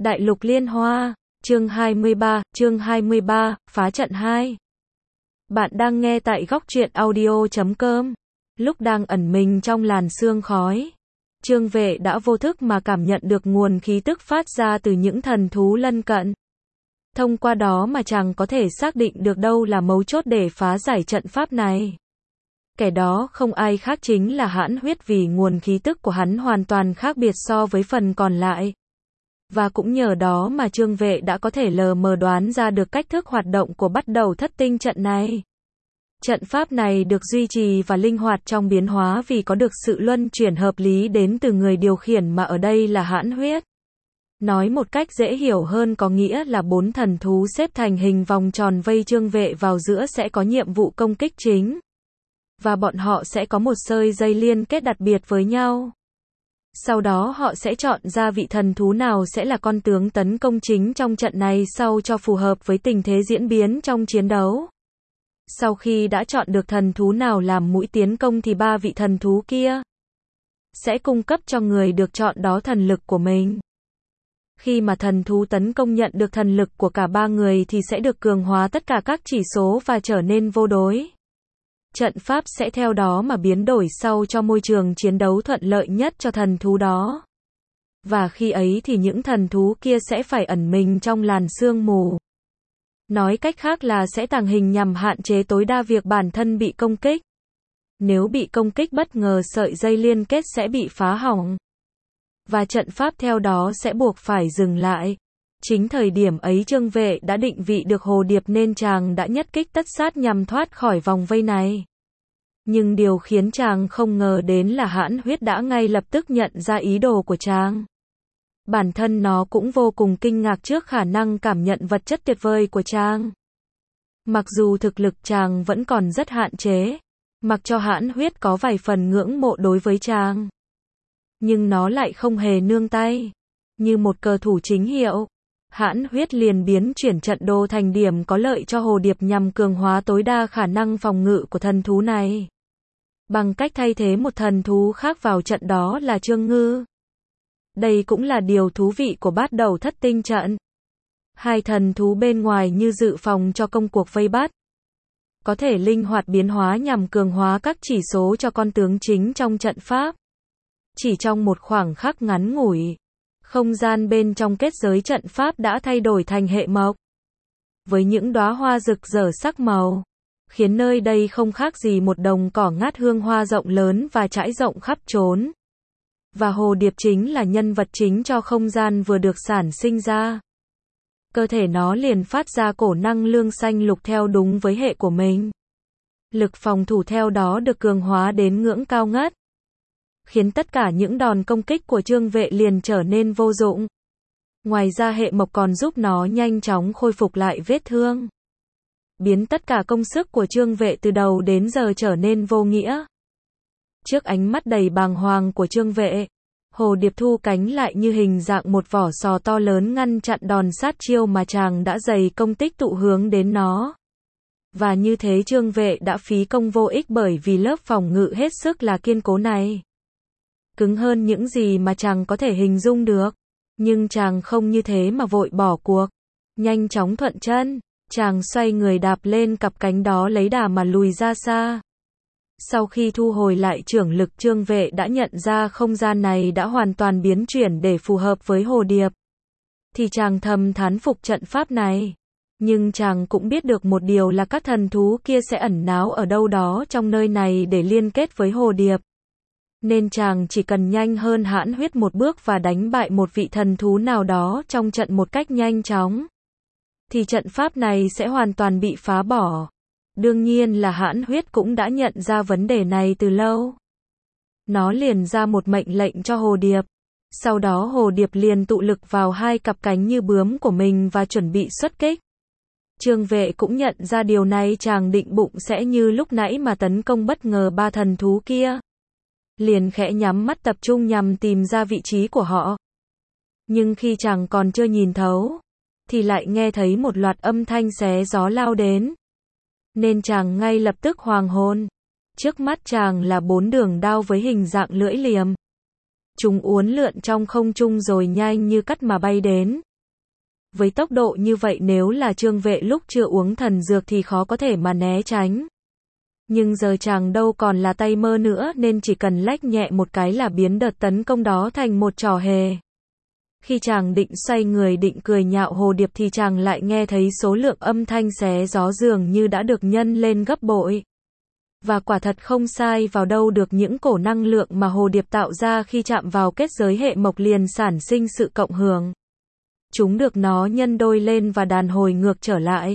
Đại lục liên hoa, chương 23, phá trận 2. Bạn đang nghe tại góc truyện audio.com. Lúc đang ẩn mình trong làn sương khói, Trương Vệ đã vô thức mà cảm nhận được nguồn khí tức phát ra từ những thần thú lân cận. Thông qua đó mà chàng có thể xác định được đâu là mấu chốt để phá giải trận pháp này. Kẻ đó không ai khác chính là Hãn Huyết, vì nguồn khí tức của hắn hoàn toàn khác biệt so với phần còn lại. Và cũng nhờ đó mà Trương Vệ đã có thể lờ mờ đoán ra được cách thức hoạt động của bắt đầu thất tinh trận này. Trận pháp này được duy trì và linh hoạt trong biến hóa vì có được sự luân chuyển hợp lý đến từ người điều khiển, mà ở đây là Hãn Huyết. Nói một cách dễ hiểu hơn có nghĩa là 4 thần thú xếp thành hình vòng tròn vây Trương Vệ vào giữa sẽ có nhiệm vụ công kích chính. Và bọn họ sẽ có một sợi dây liên kết đặc biệt với nhau. Sau đó họ sẽ chọn ra vị thần thú nào sẽ là con tướng tấn công chính trong trận này sao cho phù hợp với tình thế diễn biến trong chiến đấu. Sau khi đã chọn được thần thú nào làm mũi tiến công thì 3 vị thần thú kia sẽ cung cấp cho người được chọn đó thần lực của mình. Khi mà thần thú tấn công nhận được thần lực của cả 3 người thì sẽ được cường hóa tất cả các chỉ số và trở nên vô đối. Trận pháp sẽ theo đó mà biến đổi sao cho môi trường chiến đấu thuận lợi nhất cho thần thú đó. Và khi ấy thì những thần thú kia sẽ phải ẩn mình trong làn sương mù. Nói cách khác là sẽ tàng hình nhằm hạn chế tối đa việc bản thân bị công kích. Nếu bị công kích bất ngờ, sợi dây liên kết sẽ bị phá hỏng. Và trận pháp theo đó sẽ buộc phải dừng lại. Chính thời điểm ấy Trương Vệ đã định vị được Hồ Điệp nên chàng đã nhất kích tất sát nhằm thoát khỏi vòng vây này. Nhưng điều khiến chàng không ngờ đến là Hãn Huyết đã ngay lập tức nhận ra ý đồ của chàng. Bản thân nó cũng vô cùng kinh ngạc trước khả năng cảm nhận vật chất tuyệt vời của chàng. Mặc dù thực lực chàng vẫn còn rất hạn chế, mặc cho Hãn Huyết có vài phần ngưỡng mộ đối với chàng, nhưng nó lại không hề nương tay. Như một cờ thủ chính hiệu, Hãn Huyết liền biến chuyển trận đồ thành điểm có lợi cho Hồ Điệp nhằm cường hóa tối đa khả năng phòng ngự của thần thú này. Bằng cách thay thế một thần thú khác vào trận đó là Trương Ngư. Đây cũng là điều thú vị của bắt đầu thất tinh trận. 2 thần thú bên ngoài như dự phòng cho công cuộc vây bắt. Có thể linh hoạt biến hóa nhằm cường hóa các chỉ số cho con tướng chính trong trận pháp. Chỉ trong một khoảng khắc ngắn ngủi, không gian bên trong kết giới trận pháp đã thay đổi thành hệ mộc. Với những đóa hoa rực rỡ sắc màu, khiến nơi đây không khác gì một đồng cỏ ngát hương hoa rộng lớn và trải rộng khắp trốn. Và Hồ Điệp chính là nhân vật chính cho không gian vừa được sản sinh ra. Cơ thể nó liền phát ra cổ năng lượng xanh lục theo đúng với hệ của mình. Lực phòng thủ theo đó được cường hóa đến ngưỡng cao ngất, khiến tất cả những đòn công kích của Trương Vệ liền trở nên vô dụng. Ngoài ra hệ mộc còn giúp nó nhanh chóng khôi phục lại vết thương, biến tất cả công sức của Trương Vệ từ đầu đến giờ trở nên vô nghĩa. Trước ánh mắt đầy bàng hoàng của Trương Vệ, Hồ Điệp thu cánh lại như hình dạng một vỏ sò to lớn ngăn chặn đòn sát chiêu mà chàng đã dày công tích tụ hướng đến nó. Và như thế Trương Vệ đã phí công vô ích, bởi vì lớp phòng ngự hết sức là kiên cố này cứng hơn những gì mà chàng có thể hình dung được. Nhưng chàng không như thế mà vội bỏ cuộc. Nhanh chóng thuận chân, chàng xoay người đạp lên cặp cánh đó lấy đà mà lùi ra xa. Sau khi thu hồi lại trưởng lực, Trương Vệ đã nhận ra không gian này đã hoàn toàn biến chuyển để phù hợp với Hồ Điệp. Thì chàng thầm thán phục trận pháp này. Nhưng chàng cũng biết được một điều là các thần thú kia sẽ ẩn náu ở đâu đó trong nơi này để liên kết với Hồ Điệp. Nên chàng chỉ cần nhanh hơn Hãn Huyết một bước và đánh bại một vị thần thú nào đó trong trận một cách nhanh chóng, thì trận pháp này sẽ hoàn toàn bị phá bỏ. Đương nhiên là Hãn Huyết cũng đã nhận ra vấn đề này từ lâu. Nó liền ra một mệnh lệnh cho Hồ Điệp. Sau đó Hồ Điệp liền tụ lực vào 2 cặp cánh như bướm của mình và chuẩn bị xuất kích. Trương Vệ cũng nhận ra điều này, chàng định bụng sẽ như lúc nãy mà tấn công bất ngờ 3 thần thú kia. Liền khẽ nhắm mắt tập trung nhằm tìm ra vị trí của họ. Nhưng khi chàng còn chưa nhìn thấu, thì lại nghe thấy một loạt âm thanh xé gió lao đến. Nên chàng ngay lập tức hoàng hôn. Trước mắt chàng là 4 đường đao với hình dạng lưỡi liềm. Chúng uốn lượn trong không trung rồi nhanh như cắt mà bay đến. Với tốc độ như vậy nếu là Trương Vệ lúc chưa uống thần dược thì khó có thể mà né tránh. Nhưng giờ chàng đâu còn là tay mơ nữa nên chỉ cần lách nhẹ một cái là biến đợt tấn công đó thành một trò hề. Khi chàng định xoay người định cười nhạo hồ điệp thì chàng lại nghe thấy số lượng âm thanh xé gió dường như đã được nhân lên gấp bội. Và quả thật không sai vào đâu được, những cổ năng lượng mà hồ điệp tạo ra khi chạm vào kết giới hệ mộc liền sản sinh sự cộng hưởng. Chúng được nó nhân đôi lên và đàn hồi ngược trở lại.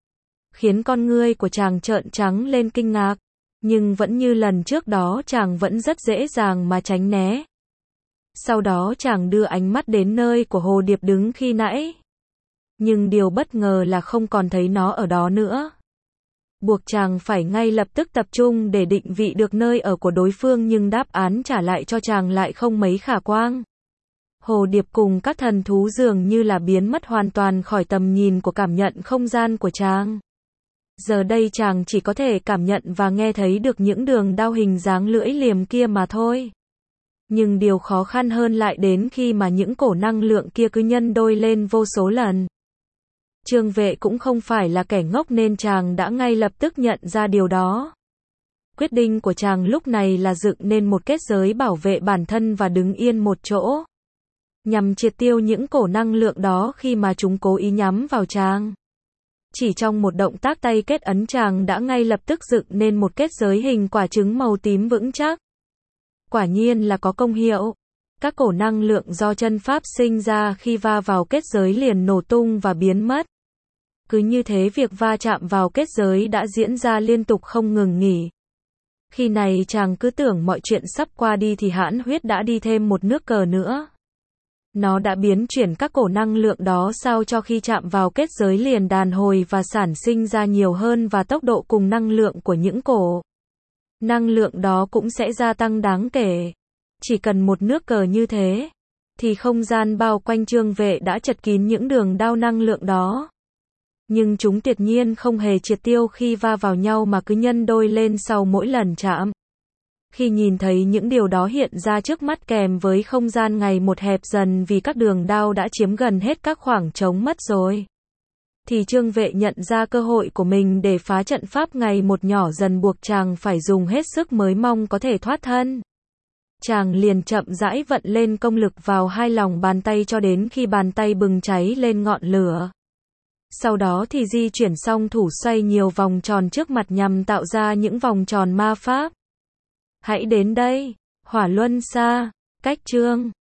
Khiến con ngươi của chàng trợn trắng lên kinh ngạc. Nhưng vẫn như lần trước đó chàng vẫn rất dễ dàng mà tránh né. Sau đó chàng đưa ánh mắt đến nơi của hồ điệp đứng khi nãy. Nhưng điều bất ngờ là không còn thấy nó ở đó nữa. Buộc chàng phải ngay lập tức tập trung để định vị được nơi ở của đối phương, nhưng đáp án trả lại cho chàng lại không mấy khả quan. Hồ điệp cùng các thần thú dường như là biến mất hoàn toàn khỏi tầm nhìn của cảm nhận không gian của chàng. Giờ đây chàng chỉ có thể cảm nhận và nghe thấy được những đường đao hình dáng lưỡi liềm kia mà thôi. Nhưng điều khó khăn hơn lại đến khi mà những cổ năng lượng kia cứ nhân đôi lên vô số lần. Trương Vệ cũng không phải là kẻ ngốc nên chàng đã ngay lập tức nhận ra điều đó. Quyết định của chàng lúc này là dựng nên một kết giới bảo vệ bản thân và đứng yên một chỗ, nhằm triệt tiêu những cổ năng lượng đó khi mà chúng cố ý nhắm vào chàng. Chỉ trong một động tác tay kết ấn chàng đã ngay lập tức dựng nên một kết giới hình quả trứng màu tím vững chắc. Quả nhiên là có công hiệu. Các cổ năng lượng do chân pháp sinh ra khi va vào kết giới liền nổ tung và biến mất. Cứ như thế việc va chạm vào kết giới đã diễn ra liên tục không ngừng nghỉ. Khi này chàng cứ tưởng mọi chuyện sắp qua đi thì hãn huyết đã đi thêm một nước cờ nữa. Nó đã biến chuyển các cổ năng lượng đó sao cho khi chạm vào kết giới liền đàn hồi và sản sinh ra nhiều hơn, và tốc độ cùng năng lượng của những cổ năng lượng đó cũng sẽ gia tăng đáng kể. Chỉ cần một nước cờ như thế, thì không gian bao quanh Trương Vệ đã chật kín những đường đao năng lượng đó. Nhưng chúng tuyệt nhiên không hề triệt tiêu khi va vào nhau mà cứ nhân đôi lên sau mỗi lần chạm. Khi nhìn thấy những điều đó hiện ra trước mắt kèm với không gian ngày một hẹp dần vì các đường đao đã chiếm gần hết các khoảng trống mất rồi, thì Trương Vệ nhận ra cơ hội của mình để phá trận pháp ngày một nhỏ dần, buộc chàng phải dùng hết sức mới mong có thể thoát thân. Chàng liền chậm rãi vận lên công lực vào hai lòng bàn tay cho đến khi bàn tay bừng cháy lên ngọn lửa. Sau đó thì di chuyển song thủ xoay nhiều vòng tròn trước mặt nhằm tạo ra những vòng tròn ma pháp. Hãy đến đây, Hỏa Luân Xa, cách Trương